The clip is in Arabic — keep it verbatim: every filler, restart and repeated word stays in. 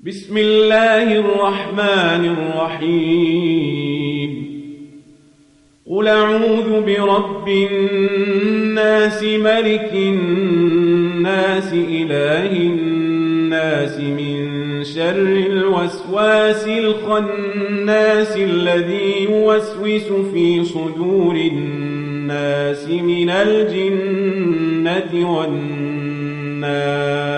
بسم الله الرحمن الرحيم قل أعوذ برب الناس ملك الناس إله الناس من شر الوسواس الخناس الذي يوسوس في صدور الناس من الجنة والناس